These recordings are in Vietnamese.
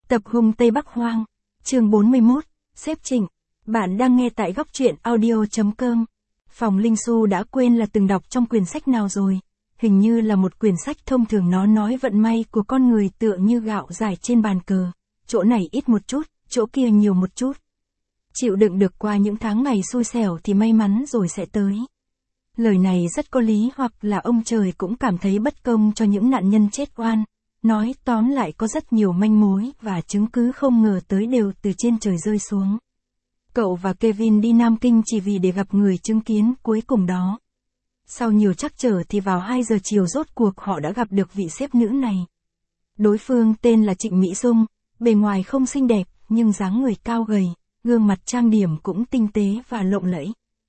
Tập hung Tây Bắc Hoang, chương 41, Sếp Trịnh. Bạn đang nghe tại góc truyện audio.com. Phòng Linh Xu đã quên là từng đọc trong quyển sách nào rồi. Hình như là một quyển sách thông thường, nó nói vận may của con người tựa như gạo rải trên bàn cờ. Chỗ này ít một chút, chỗ kia nhiều một chút. Chịu đựng được qua những tháng ngày xui xẻo thì may mắn rồi sẽ tới. Lời này rất có lý, hoặc là ông trời cũng cảm thấy bất công cho những nạn nhân chết oan. Nói tóm lại có rất nhiều manh mối và chứng cứ không ngờ tới đều từ trên trời rơi xuống. Cậu và Kevin đi Nam Kinh chỉ vì để gặp người chứng kiến cuối cùng đó. Sau nhiều trắc trở thì vào 2 giờ chiều rốt cuộc họ đã gặp được vị sếp nữ này. Đối phương tên là Trịnh Mỹ Dung, bề ngoài không xinh đẹp nhưng dáng người cao gầy, gương mặt trang điểm cũng tinh tế và lộng lẫy.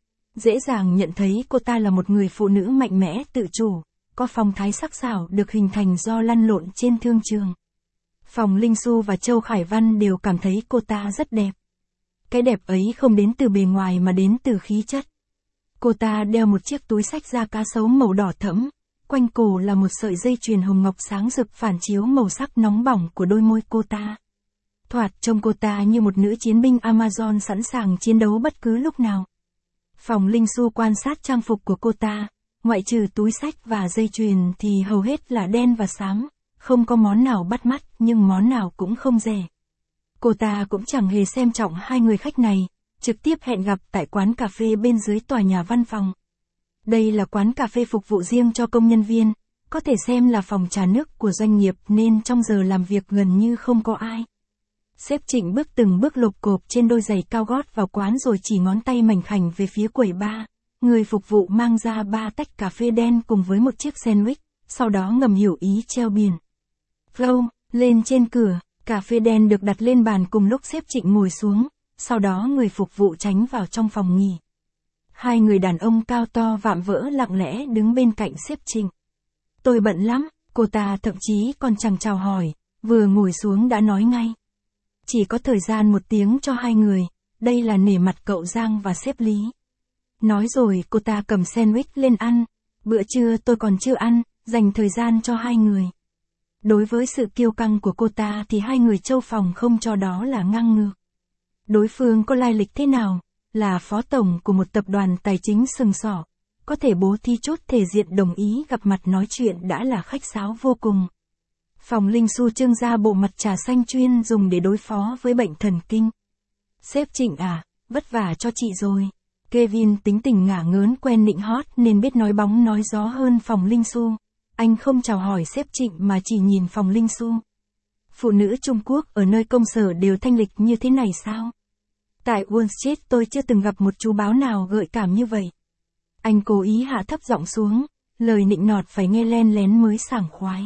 Dễ dàng nhận thấy cô ta là một người phụ nữ mạnh mẽ tự chủ, có phong thái sắc sảo được hình thành do lăn lộn trên thương trường. Phòng Linh Xu và Châu Khải Văn đều cảm thấy cô ta rất đẹp. Cái đẹp ấy không đến từ bề ngoài mà đến từ khí chất. Cô ta đeo một chiếc túi xách da cá sấu màu đỏ thẫm, quanh cổ là một sợi dây chuyền hồng ngọc sáng rực phản chiếu màu sắc nóng bỏng của đôi môi cô ta. Thoạt trông cô ta như một nữ chiến binh Amazon sẵn sàng chiến đấu bất cứ lúc nào. Phòng Linh Xu quan sát trang phục của cô ta, ngoại trừ túi xách và dây chuyền thì hầu hết là đen và xám, không có món nào bắt mắt nhưng món nào cũng không rẻ. Cô ta cũng chẳng hề xem trọng hai người khách này, trực tiếp hẹn gặp tại quán cà phê bên dưới tòa nhà văn phòng. Đây là quán cà phê phục vụ riêng cho công nhân viên, có thể xem là phòng trà nước của doanh nghiệp nên trong giờ làm việc gần như không có ai. Sếp Trịnh bước từng bước lộp cộp trên đôi giày cao gót vào quán rồi chỉ ngón tay mảnh khảnh về phía quầy bar. Người phục vụ mang ra 3 tách cà phê đen cùng với một chiếc sandwich, sau đó ngầm hiểu ý treo biển Flow lên trên cửa. Cà phê đen được đặt lên bàn cùng lúc sếp Trịnh ngồi xuống, sau đó người phục vụ tránh vào trong phòng nghỉ. Hai người đàn ông cao to vạm vỡ lặng lẽ đứng bên cạnh sếp Trịnh. Tôi bận lắm, cô ta thậm chí còn chẳng chào hỏi, vừa ngồi xuống đã nói ngay. Chỉ có thời gian 1 tiếng cho hai người, đây là nể mặt cậu Giang và sếp Lý. Nói rồi cô ta cầm sandwich lên ăn, bữa trưa tôi còn chưa ăn, dành thời gian cho hai người. Đối với sự kiêu căng của cô ta thì hai người Châu phòng không cho đó là ngang ngược. Đối phương có lai lịch thế nào, là phó tổng của một tập đoàn tài chính sừng sỏ, có thể bố thí chốt thể diện đồng ý gặp mặt nói chuyện đã là khách sáo vô cùng. Phòng Linh Xu trưng ra bộ mặt trà xanh chuyên dùng để đối phó với bệnh thần kinh. Sếp Trịnh à, vất vả cho chị rồi. Kevin tính tình ngả ngớn quen nịnh hót nên biết nói bóng nói gió hơn Phòng Linh Xu. Anh không chào hỏi sếp Trịnh mà chỉ nhìn Phòng Linh Xu. Phụ nữ Trung Quốc ở nơi công sở đều thanh lịch như thế này sao? Tại Wall Street tôi chưa từng gặp một chú báo nào gợi cảm như vậy. Anh cố ý hạ thấp giọng xuống, lời nịnh nọt phải nghe len lén mới sảng khoái.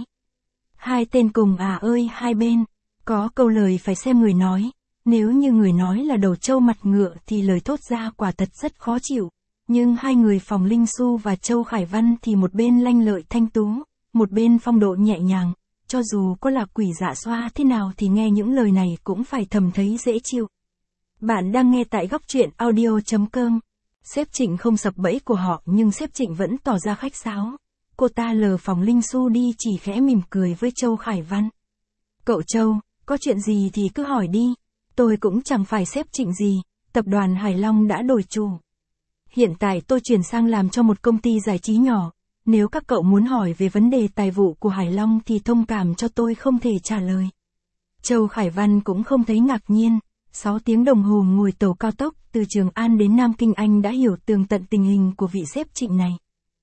Hai tên cùng à ơi hai bên, có câu lời phải xem người nói. Nếu như người nói là đầu trâu mặt ngựa thì lời thốt ra quả thật rất khó chịu. Nhưng hai người Phòng Linh Xu và Châu Khải Văn thì một bên lanh lợi thanh tú, một bên phong độ nhẹ nhàng, cho dù có là quỷ dạ xoa thế nào thì nghe những lời này cũng phải thầm thấy dễ chịu. Bạn đang nghe tại góc truyện audio.com. Sếp Trịnh không sập bẫy của họ nhưng sếp Trịnh vẫn tỏ ra khách sáo. Cô ta lờ Phòng Linh Xu đi chỉ khẽ mỉm cười với Châu Khải Văn. Cậu Châu, có chuyện gì thì cứ hỏi đi. Tôi cũng chẳng phải sếp Trịnh gì, tập đoàn Hải Long đã đổi chủ. Hiện tại tôi chuyển sang làm cho một công ty giải trí nhỏ. Nếu các cậu muốn hỏi về vấn đề tài vụ của Hải Long thì thông cảm cho tôi không thể trả lời. Châu Khải Văn cũng không thấy ngạc nhiên. 6 tiếng đồng hồ ngồi tàu cao tốc từ Trường An đến Nam Kinh anh đã hiểu tường tận tình hình của vị sếp Trịnh này.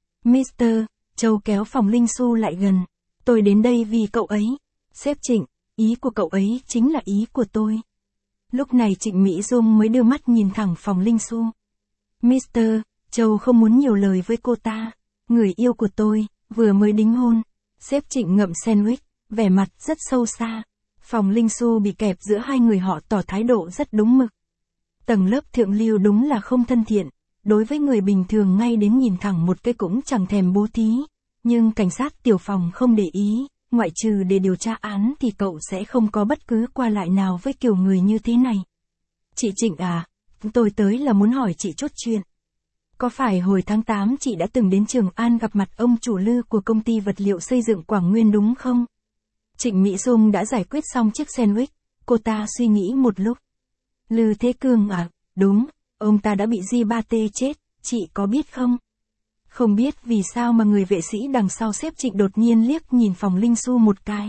Mr. Châu kéo Phòng Linh Xu lại gần. Tôi đến đây vì cậu ấy. Sếp Trịnh, ý của cậu ấy chính là ý của tôi. Lúc này Trịnh Mỹ Dung mới đưa mắt nhìn thẳng Phòng Linh Xu. Mr. Châu không muốn nhiều lời với cô ta. Người yêu của tôi, vừa mới đính hôn. Sếp Trịnh ngậm sandwich, vẻ mặt rất sâu xa. Phòng Linh Xu bị kẹp giữa hai người họ tỏ thái độ rất đúng mực. Tầng lớp thượng lưu đúng là không thân thiện. Đối với người bình thường ngay đến nhìn thẳng một cái cũng chẳng thèm bố thí. Nhưng cảnh sát tiểu phòng không để ý. Ngoại trừ để điều tra án thì cậu sẽ không có bất cứ qua lại nào với kiểu người như thế này. Chị Trịnh à, tôi tới là muốn hỏi chị chốt chuyện. Có phải hồi tháng 8 chị đã từng đến Trường An gặp mặt ông chủ Lư của công ty vật liệu xây dựng Quảng Nguyên đúng không? Trịnh Mỹ Dung đã giải quyết xong chiếc sandwich, Cô ta suy nghĩ một lúc. Lư Thế Cương à, đúng, ông ta đã bị G3T chết, chị có biết không? Không biết vì sao mà người vệ sĩ đằng sau xếp Trịnh đột nhiên liếc nhìn Phòng Linh Xu một cái.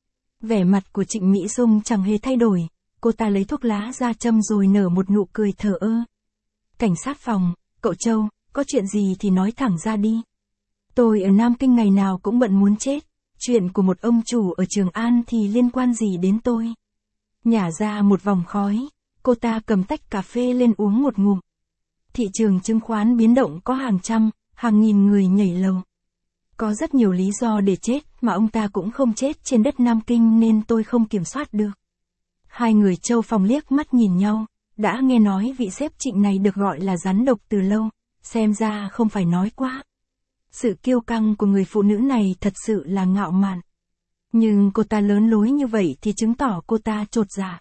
Vẻ mặt của Trịnh Mỹ Dung chẳng hề thay đổi, cô ta lấy thuốc lá ra châm rồi nở một nụ cười thờ ơ. Cảnh sát phòng, cậu Châu, có chuyện gì thì nói thẳng ra đi. Tôi ở Nam Kinh ngày nào cũng bận muốn chết, chuyện của một ông chủ ở Trường An thì liên quan gì đến tôi. Nhả ra một vòng khói, cô ta cầm tách cà phê lên uống một ngụm. Thị trường chứng khoán biến động có hàng trăm, hàng nghìn người nhảy lầu. Có rất nhiều lý do để chết mà ông ta cũng không chết trên đất Nam Kinh nên tôi không kiểm soát được. Hai người Châu Phòng liếc mắt nhìn nhau, đã nghe nói vị sếp Trịnh này được gọi là rắn độc từ lâu, xem ra không phải nói quá. Sự kiêu căng của người phụ nữ này thật sự là ngạo mạn. Nhưng cô ta lớn lối như vậy thì chứng tỏ cô ta chột dạ.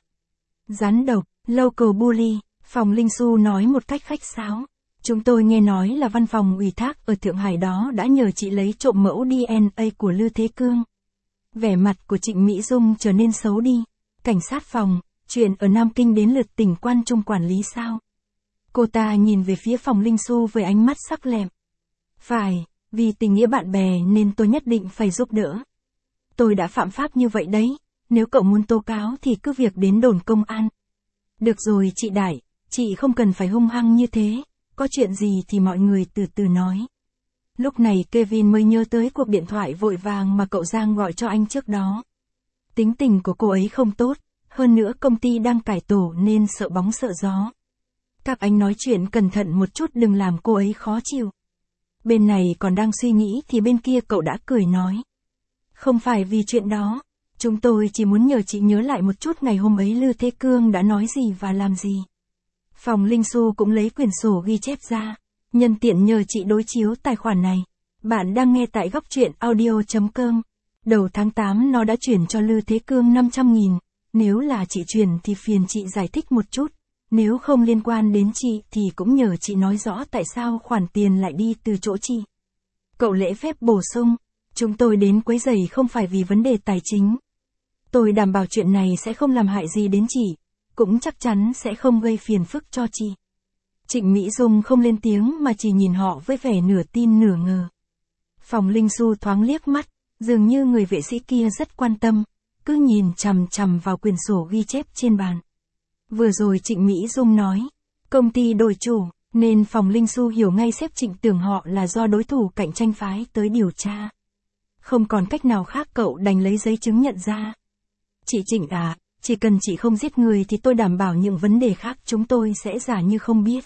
Rắn độc, local bully, Phòng Linh Xu nói một cách khách sáo. Chúng tôi nghe nói là văn phòng ủy thác ở Thượng Hải đó đã nhờ chị lấy trộm mẫu DNA của Lư Thế Cương. Vẻ mặt của Trịnh Mỹ Dung trở nên xấu đi. Cảnh sát phòng, chuyện ở Nam Kinh đến lượt tỉnh Quan Trung quản lý sao? Cô ta nhìn về phía Phòng Linh Xu với ánh mắt sắc lẹm. Phải, vì tình nghĩa bạn bè nên tôi nhất định phải giúp đỡ. Tôi đã phạm pháp như vậy đấy, nếu cậu muốn tố cáo thì cứ việc đến đồn công an. Được rồi chị Đại, chị không cần phải hung hăng như thế, có chuyện gì thì mọi người từ từ nói. Lúc này Kevin mới nhớ tới cuộc điện thoại vội vàng mà cậu Giang gọi cho anh trước đó. Tính tình của cô ấy không tốt, hơn nữa công ty đang cải tổ nên sợ bóng sợ gió. Các anh nói chuyện cẩn thận một chút đừng làm cô ấy khó chịu. Bên này còn đang suy nghĩ thì bên kia cậu đã cười nói. Không phải vì chuyện đó, chúng tôi chỉ muốn nhờ chị nhớ lại một chút ngày hôm ấy Lư Thế Cương đã nói gì và làm gì. Phòng Linh Xu cũng lấy quyển sổ ghi chép ra, nhân tiện nhờ chị đối chiếu tài khoản này. Bạn đang nghe tại góc truyện audio.com. Đầu tháng 8 nó đã chuyển cho Lư Thế Cương 500.000, nếu là chị chuyển thì phiền chị giải thích một chút, nếu không liên quan đến chị thì cũng nhờ chị nói rõ tại sao khoản tiền lại đi từ chỗ chị. Cậu lễ phép bổ sung, chúng tôi đến quấy rầy không phải vì vấn đề tài chính. Tôi đảm bảo chuyện này sẽ không làm hại gì đến chị, cũng chắc chắn sẽ không gây phiền phức cho chị. Trịnh Mỹ Dung không lên tiếng mà chỉ nhìn họ với vẻ nửa tin nửa ngờ. Phòng Linh Xu thoáng liếc mắt, dường như người vệ sĩ kia rất quan tâm, cứ nhìn chằm chằm vào quyển sổ ghi chép trên bàn. Vừa rồi Trịnh Mỹ Dung nói, công ty đổi chủ, nên Phòng Linh Xu hiểu ngay sếp Trịnh tưởng họ là do đối thủ cạnh tranh phái tới điều tra. Không còn cách nào khác cậu đành lấy giấy chứng nhận ra. Chị Trịnh à, chỉ cần chị không giết người thì tôi đảm bảo những vấn đề khác chúng tôi sẽ giả như không biết.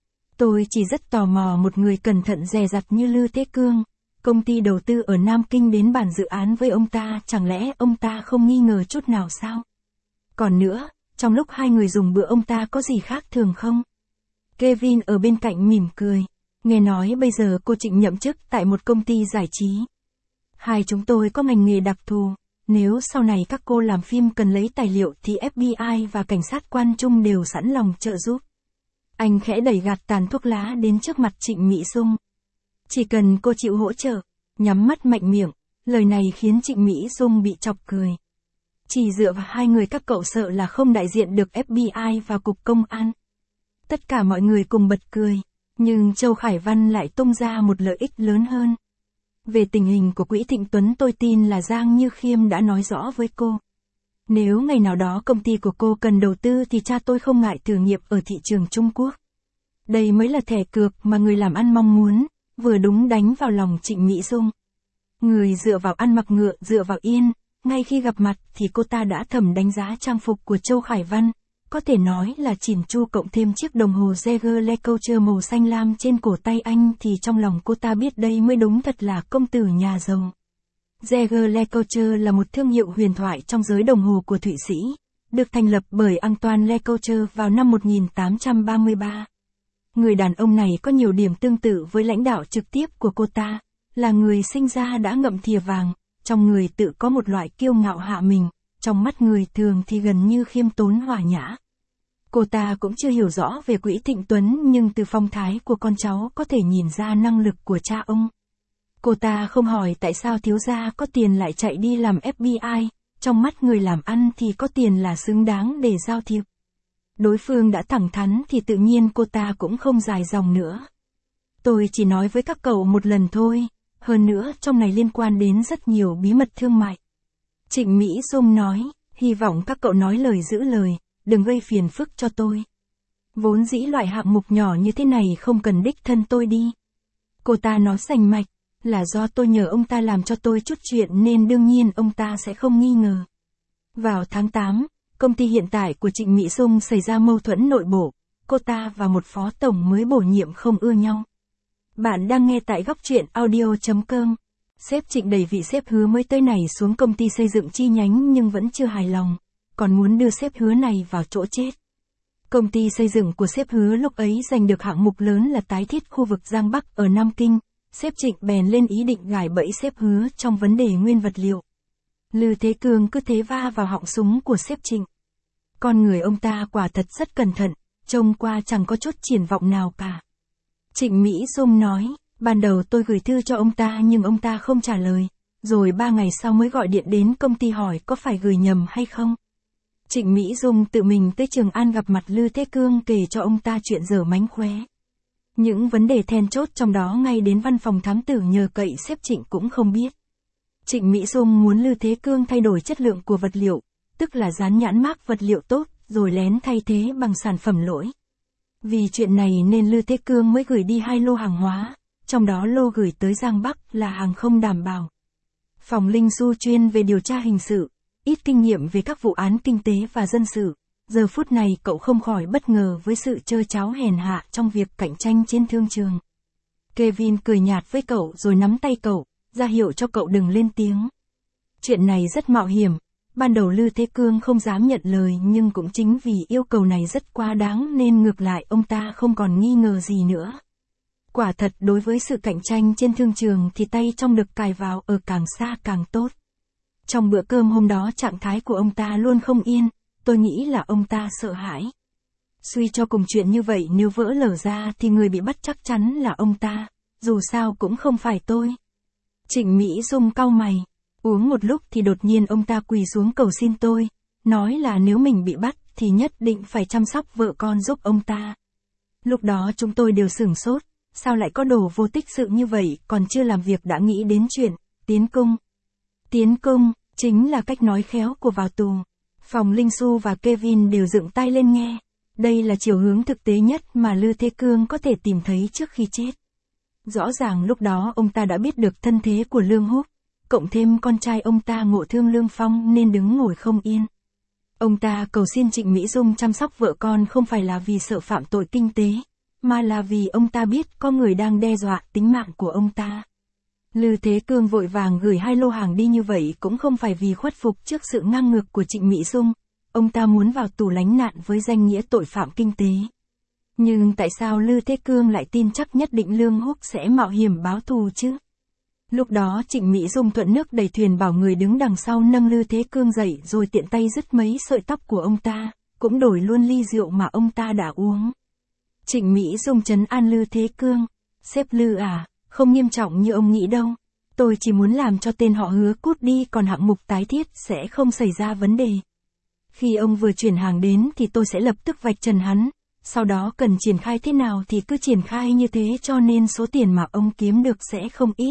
Tôi chỉ rất tò mò một người cẩn thận dè dặt như Lư Thế Cương, công ty đầu tư ở Nam Kinh đến bàn dự án với ông ta, chẳng lẽ ông ta không nghi ngờ chút nào sao? Còn nữa, trong lúc hai người dùng bữa ông ta có gì khác thường không? Kevin ở bên cạnh mỉm cười, nghe nói bây giờ cô Trịnh nhậm chức tại một công ty giải trí. Hai chúng tôi có ngành nghề đặc thù, nếu sau này các cô làm phim cần lấy tài liệu thì FBI và cảnh sát Quan Trung đều sẵn lòng trợ giúp. Anh khẽ đẩy gạt tàn thuốc lá đến trước mặt Trịnh Mỹ Dung. Chỉ cần cô chịu hỗ trợ, nhắm mắt mạnh miệng, lời này khiến Trịnh Mỹ Dung bị chọc cười. Chỉ dựa vào hai người các cậu sợ là không đại diện được FBI và Cục Công an. Tất cả mọi người cùng bật cười, nhưng Châu Khải Văn lại tung ra một lợi ích lớn hơn. Về tình hình của Quỹ Thịnh Tuấn tôi tin là Giang Như Khiêm đã nói rõ với cô. Nếu ngày nào đó công ty của cô cần đầu tư thì cha tôi không ngại thử nghiệp ở thị trường Trung Quốc. Đây mới là thẻ cược mà người làm ăn mong muốn, vừa đúng đánh vào lòng Trịnh Mỹ Dung. Người dựa vào ăn mặc ngựa dựa vào yên, ngay khi gặp mặt thì cô ta đã thầm đánh giá trang phục của Châu Khải Văn, có thể nói là chỉn chu cộng thêm chiếc đồng hồ Jaeger LeCoultre màu xanh lam trên cổ tay anh thì trong lòng cô ta biết đây mới đúng thật là công tử nhà giàu. Jaeger LeCoultre là một thương hiệu huyền thoại trong giới đồng hồ của Thụy Sĩ, được thành lập bởi Antoine LeCoultre vào năm 1833. Người đàn ông này có nhiều điểm tương tự với lãnh đạo trực tiếp của cô ta, là người sinh ra đã ngậm thìa vàng, trong người tự có một loại kiêu ngạo hạ mình, trong mắt người thường thì gần như khiêm tốn hòa nhã. Cô ta cũng chưa hiểu rõ về Quỹ Thịnh Tuấn nhưng từ phong thái của con cháu có thể nhìn ra năng lực của cha ông. Cô ta không hỏi tại sao thiếu gia có tiền lại chạy đi làm FBI, trong mắt người làm ăn thì có tiền là xứng đáng để giao thiệp. Đối phương đã thẳng thắn thì tự nhiên cô ta cũng không dài dòng nữa. Tôi chỉ nói với các cậu một lần thôi, hơn nữa trong này liên quan đến rất nhiều bí mật thương mại. Trịnh Mỹ Dung nói, hy vọng các cậu nói lời giữ lời, đừng gây phiền phức cho tôi. Vốn dĩ loại hạng mục nhỏ như thế này không cần đích thân tôi đi. Cô ta nói sành mạch, là do tôi nhờ ông ta làm cho tôi chút chuyện nên đương nhiên ông ta sẽ không nghi ngờ. Vào tháng 8, công ty hiện tại của Trịnh Mỹ Dung xảy ra mâu thuẫn nội bộ, cô ta và một phó tổng mới bổ nhiệm không ưa nhau. Bạn đang nghe tại góc truyện audio.com. Sếp Trịnh đẩy vị sếp Hứa mới tới này xuống công ty xây dựng chi nhánh nhưng vẫn chưa hài lòng, còn muốn đưa sếp Hứa này vào chỗ chết. Công ty xây dựng của sếp Hứa lúc ấy giành được hạng mục lớn là tái thiết khu vực Giang Bắc ở Nam Kinh, sếp Trịnh bèn lên ý định gài bẫy sếp Hứa trong vấn đề nguyên vật liệu. Lư Thế Cương cứ thế va vào họng súng của sếp Trịnh. Con người ông ta quả thật rất cẩn thận, trông qua chẳng có chút triển vọng nào cả. Trịnh Mỹ Dung nói, ban đầu tôi gửi thư cho ông ta nhưng ông ta không trả lời, rồi 3 ngày sau mới gọi điện đến công ty hỏi có phải gửi nhầm hay không. Trịnh Mỹ Dung tự mình tới Trường An gặp mặt Lư Thế Cương kể cho ông ta chuyện dở mánh khóe. Những vấn đề then chốt trong đó ngay đến văn phòng thám tử nhờ cậy sếp Trịnh cũng không biết. Trịnh Mỹ Dung muốn Lư Thế Cương thay đổi chất lượng của vật liệu, tức là dán nhãn mác vật liệu tốt, rồi lén thay thế bằng sản phẩm lỗi. Vì chuyện này nên Lư Thế Cương mới gửi đi 2 lô hàng hóa, trong đó lô gửi tới Giang Bắc là hàng không đảm bảo. Phòng Linh Su chuyên về điều tra hình sự, ít kinh nghiệm về các vụ án kinh tế và dân sự. Giờ phút này cậu không khỏi bất ngờ với sự trơ tráo hèn hạ trong việc cạnh tranh trên thương trường. Kevin cười nhạt với cậu rồi nắm tay cậu, ra hiệu cho cậu đừng lên tiếng. Chuyện này rất mạo hiểm, ban đầu Lư Thế Cương không dám nhận lời nhưng cũng chính vì yêu cầu này rất quá đáng nên ngược lại ông ta không còn nghi ngờ gì nữa. Quả thật đối với sự cạnh tranh trên thương trường thì tay trong được cài vào ở càng xa càng tốt. Trong bữa cơm hôm đó trạng thái của ông ta luôn không yên, tôi nghĩ là ông ta sợ hãi. Suy cho cùng chuyện như vậy nếu vỡ lở ra thì người bị bắt chắc chắn là ông ta, dù sao cũng không phải tôi. Trịnh Mỹ Dung cau mày, uống một lúc thì đột nhiên ông ta quỳ xuống cầu xin tôi, nói là nếu mình bị bắt thì nhất định phải chăm sóc vợ con giúp ông ta. Lúc đó chúng tôi đều sửng sốt, sao lại có đồ vô tích sự như vậy, còn chưa làm việc đã nghĩ đến chuyện tiến cung. Tiến cung chính là cách nói khéo của vào tù. Phòng Linh Su và Kevin đều dựng tai lên nghe. Đây là chiều hướng thực tế nhất mà Lư Thế Cương có thể tìm thấy trước khi chết. Rõ ràng lúc đó ông ta đã biết được thân thế của Lương Húc, cộng thêm con trai ông ta ngộ thương Lương Phong nên đứng ngồi không yên. Ông ta cầu xin Trịnh Mỹ Dung chăm sóc vợ con không phải là vì sợ phạm tội kinh tế, mà là vì ông ta biết có người đang đe dọa tính mạng của ông ta. Lư Thế Cương vội vàng gửi 2 lô hàng đi như vậy cũng không phải vì khuất phục trước sự ngang ngược của Trịnh Mỹ Dung, ông ta muốn vào tù lánh nạn với danh nghĩa tội phạm kinh tế. Nhưng tại sao Lư Thế Cương lại tin chắc nhất định Lương Húc sẽ mạo hiểm báo thù chứ? Lúc đó Trịnh Mỹ Dung thuận nước đẩy thuyền bảo người đứng đằng sau nâng Lư Thế Cương dậy rồi tiện tay dứt mấy sợi tóc của ông ta, cũng đổi luôn ly rượu mà ông ta đã uống. Trịnh Mỹ Dung trấn an Lư Thế Cương, sếp Lư à, không nghiêm trọng như ông nghĩ đâu. Tôi chỉ muốn làm cho tên họ Hứa cút đi còn hạng mục tái thiết sẽ không xảy ra vấn đề. Khi ông vừa chuyển hàng đến thì tôi sẽ lập tức vạch trần hắn, sau đó cần triển khai thế nào thì cứ triển khai như thế cho nên số tiền mà ông kiếm được sẽ không ít.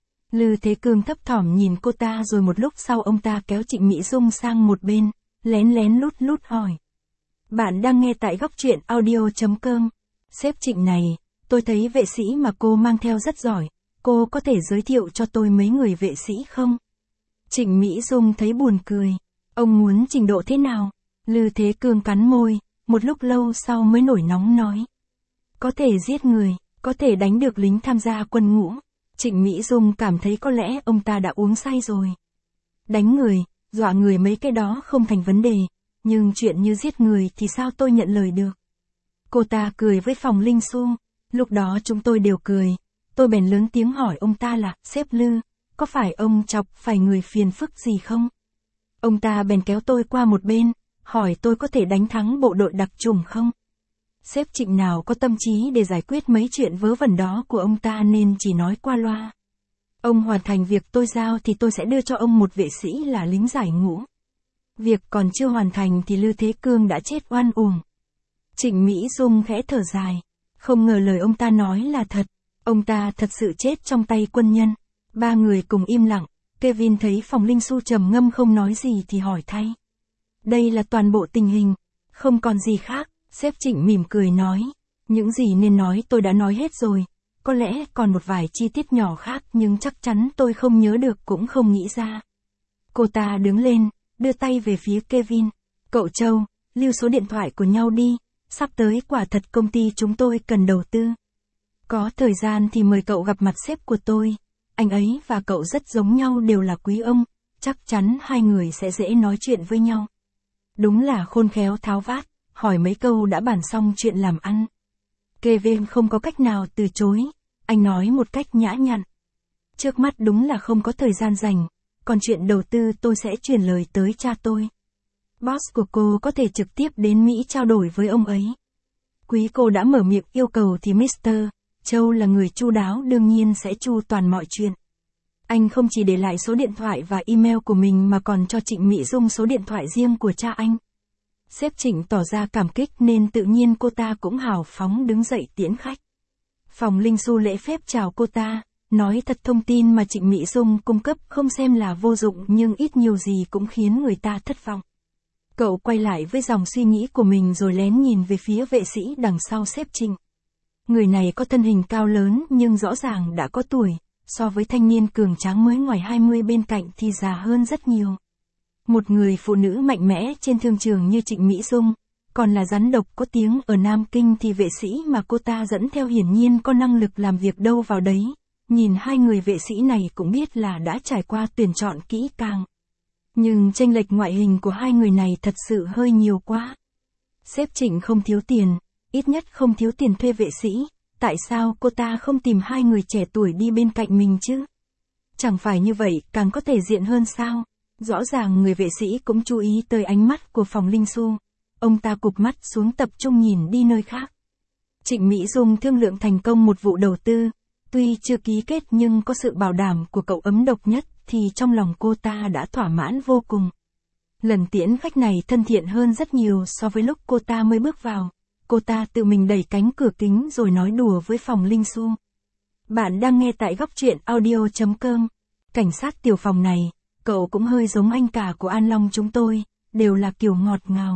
Lư Thế Cương thấp thỏm nhìn cô ta rồi một lúc sau ông ta kéo Trịnh Mỹ Dung sang một bên, lén lén lút lút hỏi. Bạn đang nghe tại góc truyện audio.com. Sếp Trịnh này, tôi thấy vệ sĩ mà cô mang theo rất giỏi, cô có thể giới thiệu cho tôi mấy người vệ sĩ không? Trịnh Mỹ Dung thấy buồn cười. Ông muốn trình độ thế nào? Lư Thế Cương cắn môi, một lúc lâu sau mới nổi nóng nói. Có thể giết người, có thể đánh được lính tham gia quân ngũ. Trịnh Mỹ Dung cảm thấy có lẽ ông ta đã uống say rồi. Đánh người, dọa người mấy cái đó không thành vấn đề, nhưng chuyện như giết người thì sao tôi nhận lời được? Cô ta cười với Phòng Linh Su, lúc đó chúng tôi đều cười. Tôi bèn lớn tiếng hỏi ông ta là, sếp Lư, có phải ông chọc phải người phiền phức gì không? Ông ta bèn kéo tôi qua một bên, hỏi tôi có thể đánh thắng bộ đội đặc chủng không? Sếp Trịnh nào có tâm trí để giải quyết mấy chuyện vớ vẩn đó của ông ta nên chỉ nói qua loa. Ông hoàn thành việc tôi giao thì tôi sẽ đưa cho ông một vệ sĩ là lính giải ngũ. Việc còn chưa hoàn thành thì Lư Thế Cương đã chết oan uổng. Trịnh Mỹ Dung khẽ thở dài. Không ngờ lời ông ta nói là thật. Ông ta thật sự chết trong tay quân nhân. Ba người cùng im lặng. Kevin thấy Phòng Linh Xu trầm ngâm không nói gì thì hỏi thay. Đây là toàn bộ tình hình. Không còn gì khác. Sếp Trịnh mỉm cười nói. Những gì nên nói tôi đã nói hết rồi. Có lẽ còn một vài chi tiết nhỏ khác nhưng chắc chắn tôi không nhớ được cũng không nghĩ ra. Cô ta đứng lên, đưa tay về phía Kevin. Cậu Châu, lưu số điện thoại của nhau đi. Sắp tới quả thật công ty chúng tôi cần đầu tư. Có thời gian thì mời cậu gặp mặt sếp của tôi. Anh ấy và cậu rất giống nhau, đều là quý ông. Chắc chắn hai người sẽ dễ nói chuyện với nhau. Đúng là khôn khéo tháo vát, hỏi mấy câu đã bàn xong chuyện làm ăn. Kevin không có cách nào từ chối. Anh nói một cách nhã nhặn. Trước mắt đúng là không có thời gian dành. Còn chuyện đầu tư tôi sẽ truyền lời tới cha tôi. Boss của cô có thể trực tiếp đến Mỹ trao đổi với ông ấy. Quý cô đã mở miệng yêu cầu thì Mr. Châu là người chu đáo đương nhiên sẽ chu toàn mọi chuyện. Anh không chỉ để lại số điện thoại và email của mình mà còn cho Trịnh Mỹ Dung số điện thoại riêng của cha anh. Sếp Trịnh tỏ ra cảm kích nên tự nhiên cô ta cũng hào phóng đứng dậy tiễn khách. Phòng Linh Xu lễ phép chào cô ta, nói thật thông tin mà Trịnh Mỹ Dung cung cấp không xem là vô dụng nhưng ít nhiều gì cũng khiến người ta thất vọng. Cậu quay lại với dòng suy nghĩ của mình rồi lén nhìn về phía vệ sĩ đằng sau sếp Trịnh. Người này có thân hình cao lớn nhưng rõ ràng đã có tuổi, so với thanh niên cường tráng mới ngoài 20 bên cạnh thì già hơn rất nhiều. Một người phụ nữ mạnh mẽ trên thương trường như Trịnh Mỹ Dung, còn là rắn độc có tiếng ở Nam Kinh thì vệ sĩ mà cô ta dẫn theo hiển nhiên có năng lực làm việc đâu vào đấy. Nhìn hai người vệ sĩ này cũng biết là đã trải qua tuyển chọn kỹ càng. Nhưng chênh lệch ngoại hình của hai người này thật sự hơi nhiều quá. Sếp Trịnh không thiếu tiền, ít nhất không thiếu tiền thuê vệ sĩ, tại sao cô ta không tìm hai người trẻ tuổi đi bên cạnh mình chứ? Chẳng phải như vậy càng có thể diện hơn sao? Rõ ràng người vệ sĩ cũng chú ý tới ánh mắt của Phòng Linh Xu. Ông ta cụp mắt xuống tập trung nhìn đi nơi khác. Trịnh Mỹ Dung thương lượng thành công một vụ đầu tư. Tuy chưa ký kết nhưng có sự bảo đảm của cậu ấm độc nhất thì trong lòng cô ta đã thỏa mãn vô cùng. Lần tiễn khách này thân thiện hơn rất nhiều so với lúc cô ta mới bước vào. Cô ta tự mình đẩy cánh cửa kính rồi nói đùa với Phòng Linh Xu. Bạn đang nghe tại góc truyện audio.com. Cảnh sát tiểu Phòng này, cậu cũng hơi giống anh cả của An Long chúng tôi, đều là kiểu ngọt ngào.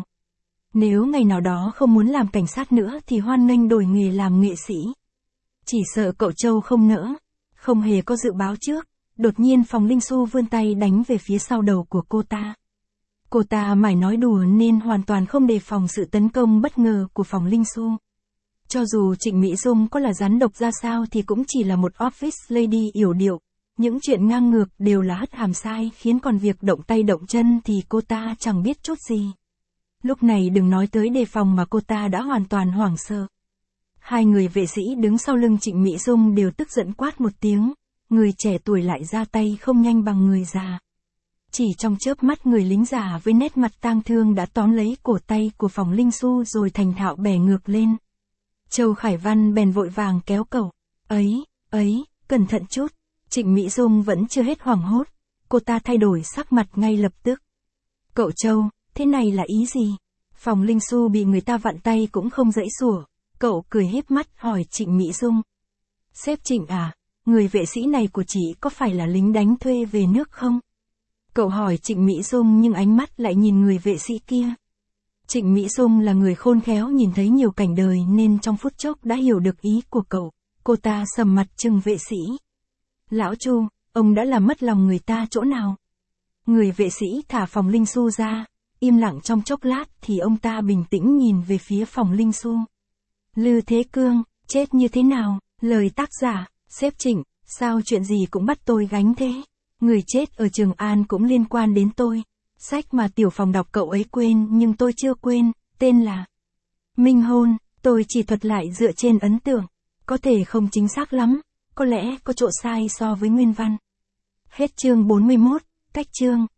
Nếu ngày nào đó không muốn làm cảnh sát nữa thì hoan nghênh đổi nghề làm nghệ sĩ. Chỉ sợ cậu Châu không nỡ, không hề có dự báo trước, đột nhiên Phòng Linh Xu vươn tay đánh về phía sau đầu của cô ta. Cô ta mải nói đùa nên hoàn toàn không đề phòng sự tấn công bất ngờ của Phòng Linh Xu. Cho dù Trịnh Mỹ Dung có là rắn độc ra sao thì cũng chỉ là một office lady yểu điệu. Những chuyện ngang ngược đều là hất hàm sai khiến còn việc động tay động chân thì cô ta chẳng biết chút gì. Lúc này đừng nói tới đề phòng mà cô ta đã hoàn toàn hoảng sợ. Hai người vệ sĩ đứng sau lưng Trịnh Mỹ Dung đều tức giận quát một tiếng, người trẻ tuổi lại ra tay không nhanh bằng người già. Chỉ trong chớp mắt người lính già với nét mặt tang thương đã tóm lấy cổ tay của Phòng Linh Xu rồi thành thạo bẻ ngược lên. Châu Khải Văn bèn vội vàng kéo cậu. Ấy, cẩn thận chút. Trịnh Mỹ Dung vẫn chưa hết hoảng hốt. Cô ta thay đổi sắc mặt ngay lập tức. Cậu Châu, thế này là ý gì? Phòng Linh Xu bị người ta vặn tay cũng không giãy giụa. Cậu cười híp mắt hỏi Trịnh Mỹ Dung. Sếp Trịnh à, người vệ sĩ này của chị có phải là lính đánh thuê về nước không? Cậu hỏi Trịnh Mỹ Dung nhưng ánh mắt lại nhìn người vệ sĩ kia. Trịnh Mỹ Dung là người khôn khéo nhìn thấy nhiều cảnh đời nên trong phút chốc đã hiểu được ý của cậu. Cô ta sầm mặt trừng vệ sĩ. Lão Chu, ông đã làm mất lòng người ta chỗ nào? Người vệ sĩ thả Phòng Linh Xu ra, im lặng trong chốc lát thì ông ta bình tĩnh nhìn về phía Phòng Linh Xu. Lư Thế Cương, chết như thế nào? Lời tác giả, sếp Trịnh, sao chuyện gì cũng bắt tôi gánh thế? Người chết ở Trường An cũng liên quan đến tôi. Sách mà tiểu Phòng đọc cậu ấy quên nhưng tôi chưa quên, tên là Minh Hôn, tôi chỉ thuật lại dựa trên ấn tượng. Có thể không chính xác lắm, có lẽ có chỗ sai so với nguyên văn. Hết chương 41, cách chương.